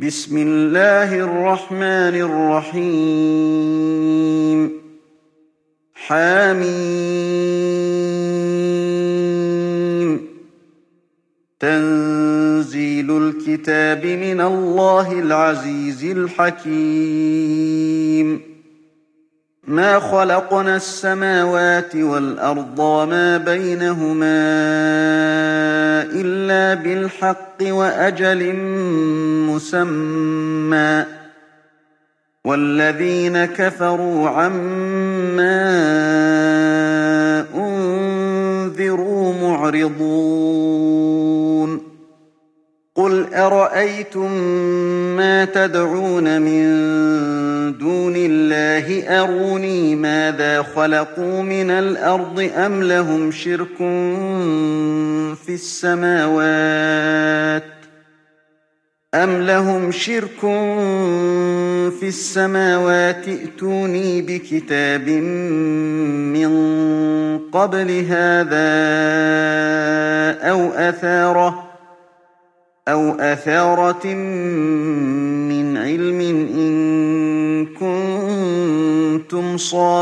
بسم الله الرحمن الرحيم حم تنزيل الكتاب من الله العزيز الحكيم ما خلقنا السماوات والأرض وما بينهما إلا بالحق وأجل مسمى والذين كفروا عما أنذروا معرضون قل أرأيتم ما تدعون من دون الله أروني ماذا خلقوا من الأرض أم لهم شرك في السماوات ائتوني بكتاب من قبل هذا أو أثارة من علم إن كنتم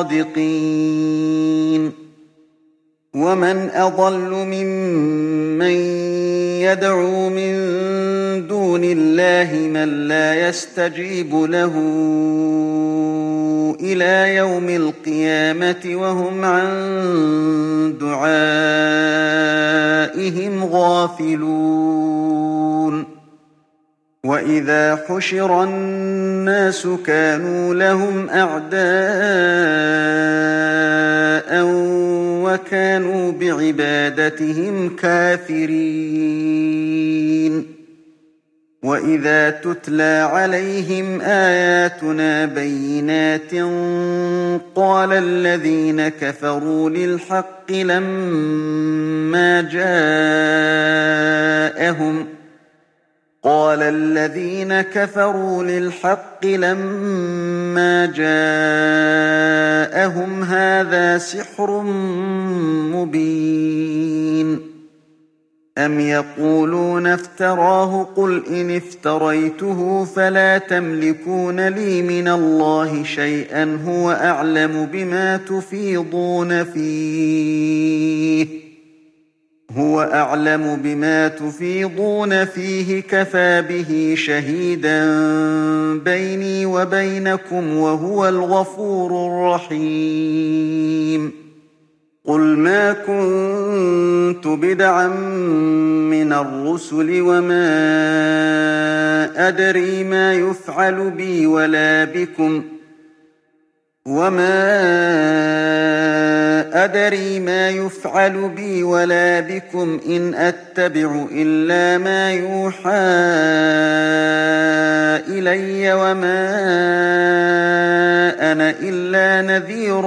صادقين ومن أضل ممن يدعو من دون الله من لا يستجيب له إلى يوم القيامة وهم عن دعائهم غافلون وإذا حشر الناس كانوا لهم أعداء وكانوا بعبادتهم كافرين وإذا تتلى عليهم آياتنا بينات قال الذين كفروا للحق لما جاءهم هذا سحر مبين أم يقولون افتراه قل إن افتريته فلا تملكون لي من الله شيئا هو أعلم بما تفيضون فيه كفى به شهيدا بيني وبينكم وهو الغفور الرحيم قل ما كنت بدعا من الرسل وما أدري ما يفعل بي ولا بكم إن أتبع إلا ما يوحى إلي وما أنا إلا نذير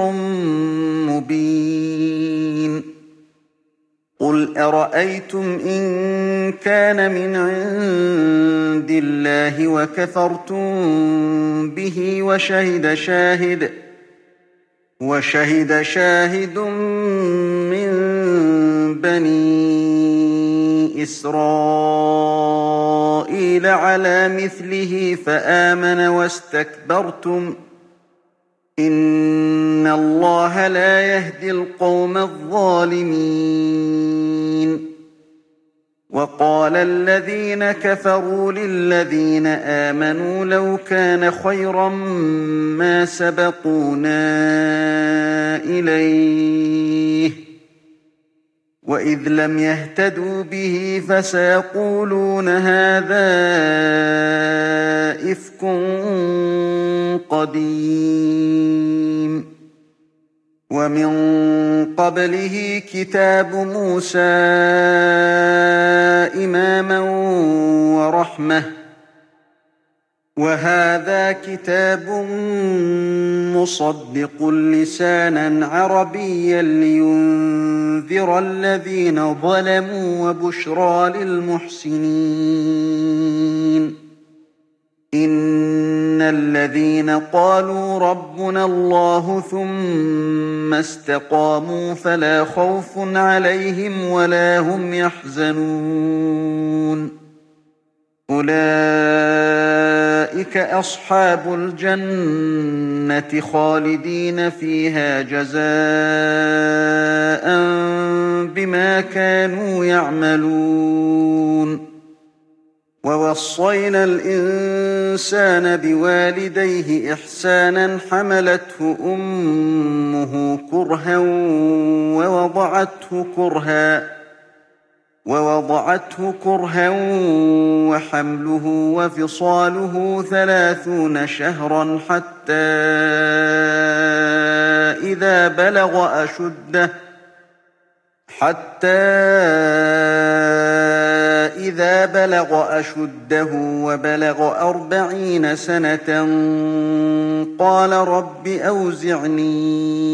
مبين قل أرأيتم إن كان من عند الله وكفرتم به وشهد شاهد من بني إسرائيل على مثله فآمن واستكبرتم إن الله لا يهدي القوم الظالمين وقال الذين كفروا للذين آمنوا لو كان خيرا ما سبقونا إليه وإذ لم يهتدوا به فسيقولون هذا إفك قديم ومن قبله كتاب موسى إماما ورحمة وهذا كتاب مصدق لسانا عربيا لينذر الذين ظلموا وبشرى للمحسنين إن الذين قالوا ربنا الله ثم استقاموا فلا خوف عليهم ولا هم يحزنون أولئك أولئك أصحاب الجنة خالدين فيها جزاء بما كانوا يعملون ووصينا الإنسان بوالديه إحسانا حملته أمه كرها ووضعته كرها وحمله وفصاله 30 شهرا حتى إذا بلغ أشده وبلغ 40 سنة قال رب أوزعني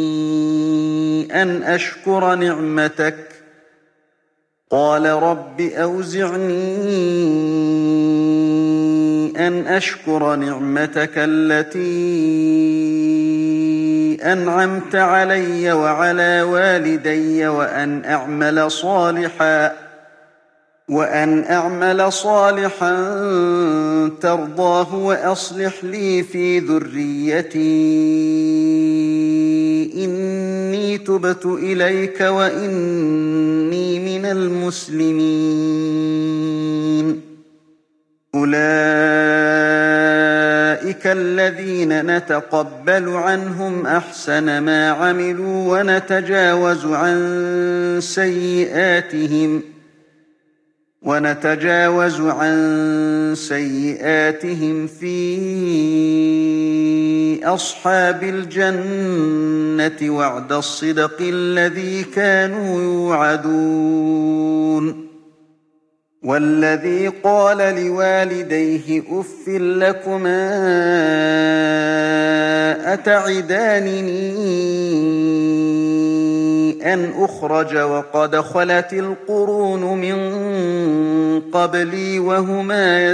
أن أشكر نعمتك التي أنعمت علي وعلى والدي وأن أعمل صالحا ترضاه وأصلح لي في ذريتي إني تبت إليك وإني من المسلمين أولئك الذين نتقبل عنهم أحسن ما عملوا ونتجاوز عن سيئاتهم في أصحاب الجنة وعد الصدق الذي كانوا يوعدون والذي قال لوالديه أف لكما أتعدانني أن أخرج وقد خلت القرون من قبلي وهما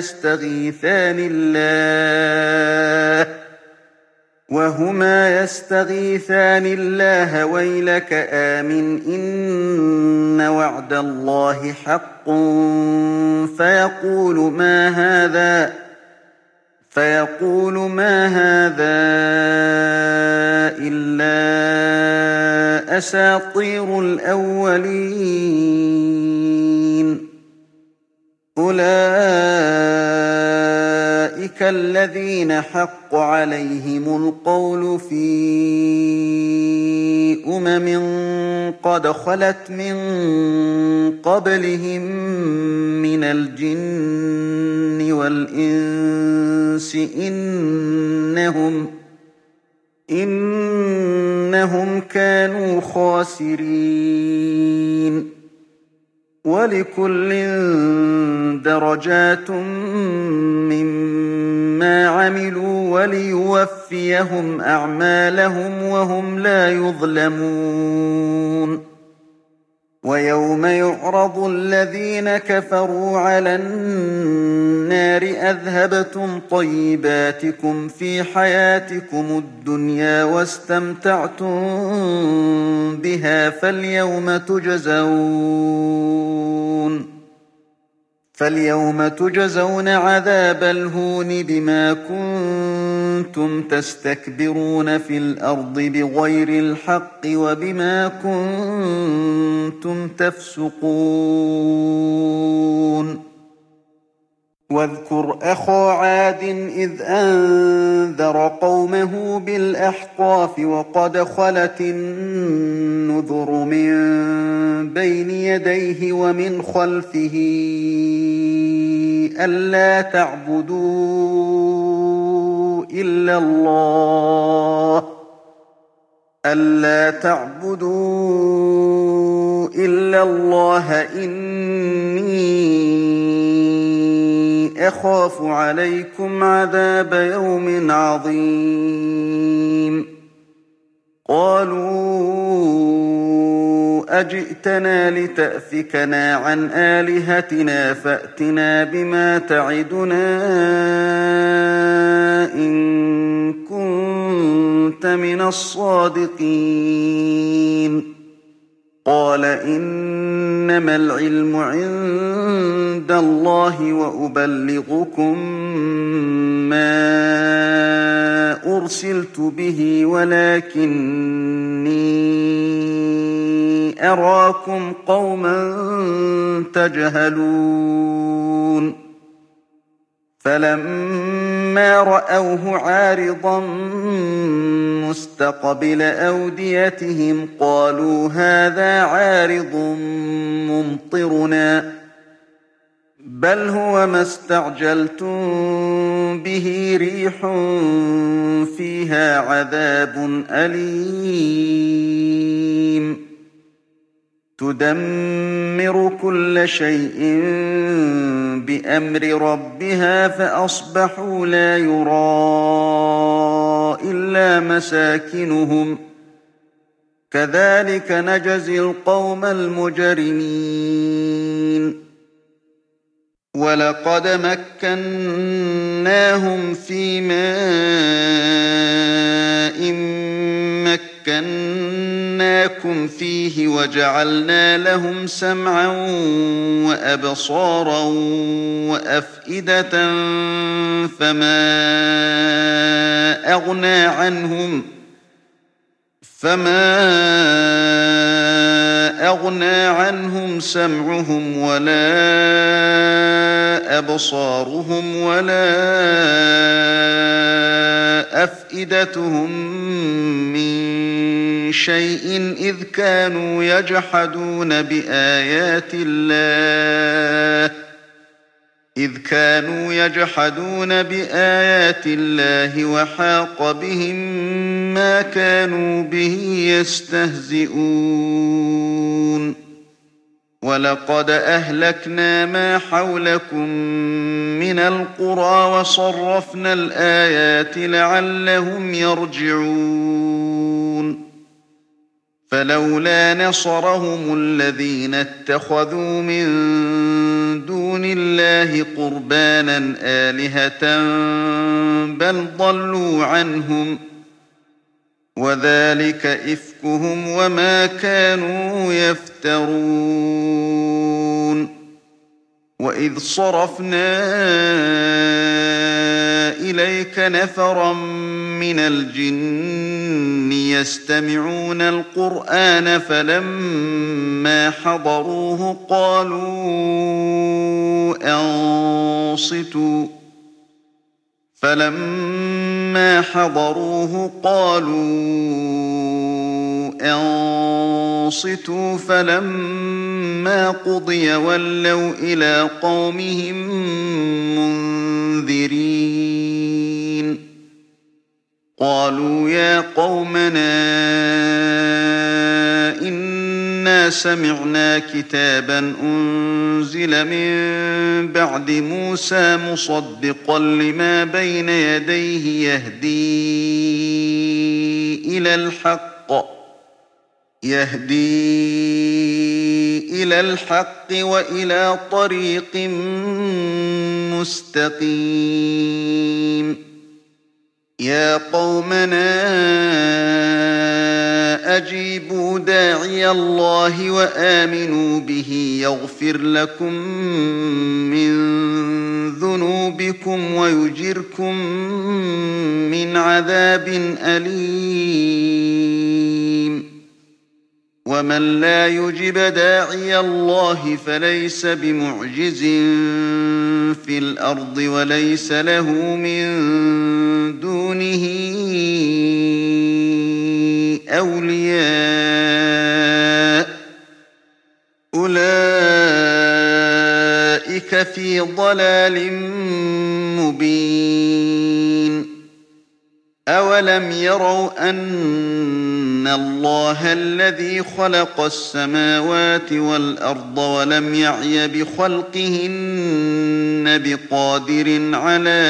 يستغيثان الله ويلك آمن إن وعد الله حق فيقول ما هذا إلا أساطير الأولين أولئك الذين حق عليهم القول في قد خلت من قبلهم من الجن والإنس إنهم كانوا خاسرين ولكل درجات مما عملوا وليوفيهم أعمالهم وهم لا يظلمون ويوم يعرض الذين كفروا على النار أذهبتم طيباتكم في حياتكم الدنيا واستمتعتم بها فاليوم تجزون عذاب الهون بما كنتم تستكبرون في الأرض بغير الحق وبما كنتم تفسقون واذكر أخا عاد إذ أنذر قومه بالأحقاف وقد خلت النذر من بين يديه ومن خلفه ألا تعبدوا إلا الله إني أخاف عليكم عذاب يوم عظيم قالوا أجئتنا لتأفكنا عن آلهتنا فأتنا بما تعدنا إن كنت من الصادقين قال إنما العلم عند الله وأبلغكم ما أُرْسِلْتُ بِهِ وَلَٰكِنِّي أَرَاكُمْ قَوْمًا تَجْهَلُونَ فَلَمَّا رَأَوْهُ عَارِضًا مُّسْتَقْبِلَ أَوْدِيَتِهِمْ قَالُوا هَٰذَا عَارِضٌ مُّمْطِرُنَا ۚ بَلْ هُوَ مَا اسْتَعْجَلْتُم بِهِ رِيحٌ فِيهَا عَذَابٌ أَلِيمٌ تُدَمِّرُ كُلَّ شَيْءٍ بِأَمْرِ رَبِّهَا فَأَصْبَحُوا لَا يُرَىٰ إِلَّا مَسَاكِنُهُمْ ۚ كَذَٰلِكَ نَجْزِي الْقَوْمَ الْمُجْرِمِينَ وَلَقَدْ مَكَّنَّاهُمْ فِي مَاءٍ مَّكَّنَّاكُمْ فِيهِ وَجَعَلْنَا لَهُمْ سَمْعًا وَأَبْصَارًا وَأَفْئِدَةً فَمَا أَغْنَىٰ عَنْهُمْ سَمْعُهُمْ وَلَا أَبْصَارُهُمْ وَلَا أَفْئِدَتُهُم مِّن شَيْءٍ إِذْ كَانُوا يَجْحَدُونَ بِآيَاتِ اللَّهِ وَحَاقَ بِهِم مَّا كَانُوا بِهِ يَسْتَهْزِئُونَ وَلَقَدْ أَهْلَكْنَا مَا حَوْلَكُم مِّنَ الْقُرَىٰ وَصَرَّفْنَا الْآيَاتِ لَعَلَّهُمْ يَرْجِعُونَ فَلَوْلَا نَصَرَهُمُ الَّذِينَ اتَّخَذُوا مِن دُونِ اللَّهِ قُرْبَانًا آلِهَةً بَلْ ضَلُّوا عَنْهُمْ ۚ وَذَٰلِكَ إِفْكُهُمْ وَمَا كَانُوا يَفْتَرُونَ وَإِذْ صَرَفْنَا إِلَيْكَ نَفَرًا مِّنَ الْجِنِّ يَسْتَمِعُونَ الْقُرْآنَ فَلَمَّا حَضَرُوهُ قَالُوا أَنصِتُوا فَلَمَّا قُضِيَ وَلَّوْا إِلَىٰ قَوْمِهِم مُّنذِرِينَ قَالُوا يَا قَوْمَنَا إِنَّا سَمِعْنَا كِتَابًا أُنزِلَ مِن بَعْدِ مُوسَىٰ مُصَدِّقًا لِّمَا بَيْنَ يَدَيْهِ يَهْدِي إِلَى الْحَقِّ وَإِلَىٰ طَرِيقٍ مُّسْتَقِيمٍ يَا قَوْمَنَا أَجِيبُوا دَاعِيَ اللَّهِ وَآمِنُوا بِهِ يَغْفِرْ لَكُم مِّن ذُنُوبِكُمْ وَيُجِرْكُم مِّنْ عَذَابٍ أَلِيمٍ وَمَن لَّا يُجِبْ دَاعِيَ اللَّهِ فَلَيْسَ بِمُعْجِزٍ فِي الْأَرْضِ وَلَيْسَ لَهُ مِن دُونِهِ أَوْلِيَاءُ ۚ أُولَٰئِكَ فِي ضَلَالٍ مُّبِينٍ أَوَلَمْ يَرَوْا أَنَّ اللَّهَ الَّذِي خَلَقَ السَّمَاوَاتِ وَالْأَرْضَ وَلَمْ يَعْيَ بِخَلْقِهِنَّ بِقَادِرٍ عَلَىٰ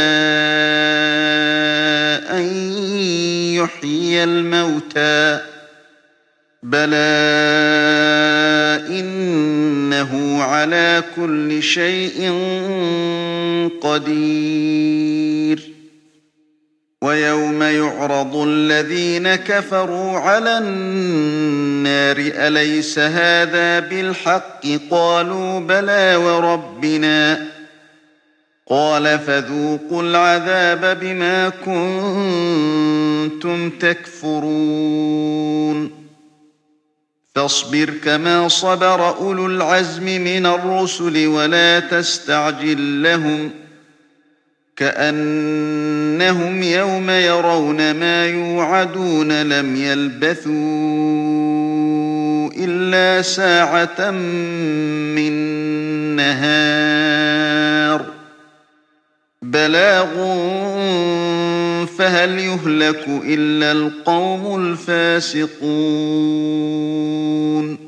أَن يُحْيِيَ الْمَوْتَىٰ ۚ بَلَىٰ إِنَّهُ عَلَىٰ كُلِّ شَيْءٍ قَدِيرٌ وَيَوْمَ يُعْرَضُ الَّذِينَ كَفَرُوا عَلَى النَّارِ أَلَيْسَ هَٰذَا بِالْحَقِّ ۖ قَالُوا بَلَىٰ وَرَبِّنَا قال فذوقوا العذاب بما كنتم تكفرون فاصبر كما صبر أولو العزم من الرسل ولا تستعجل لهم كأنهم يوم يرون ما يوعدون لم يلبثوا إلا ساعة من نهار بلاغ فهل يهلك إلا القوم الفاسقون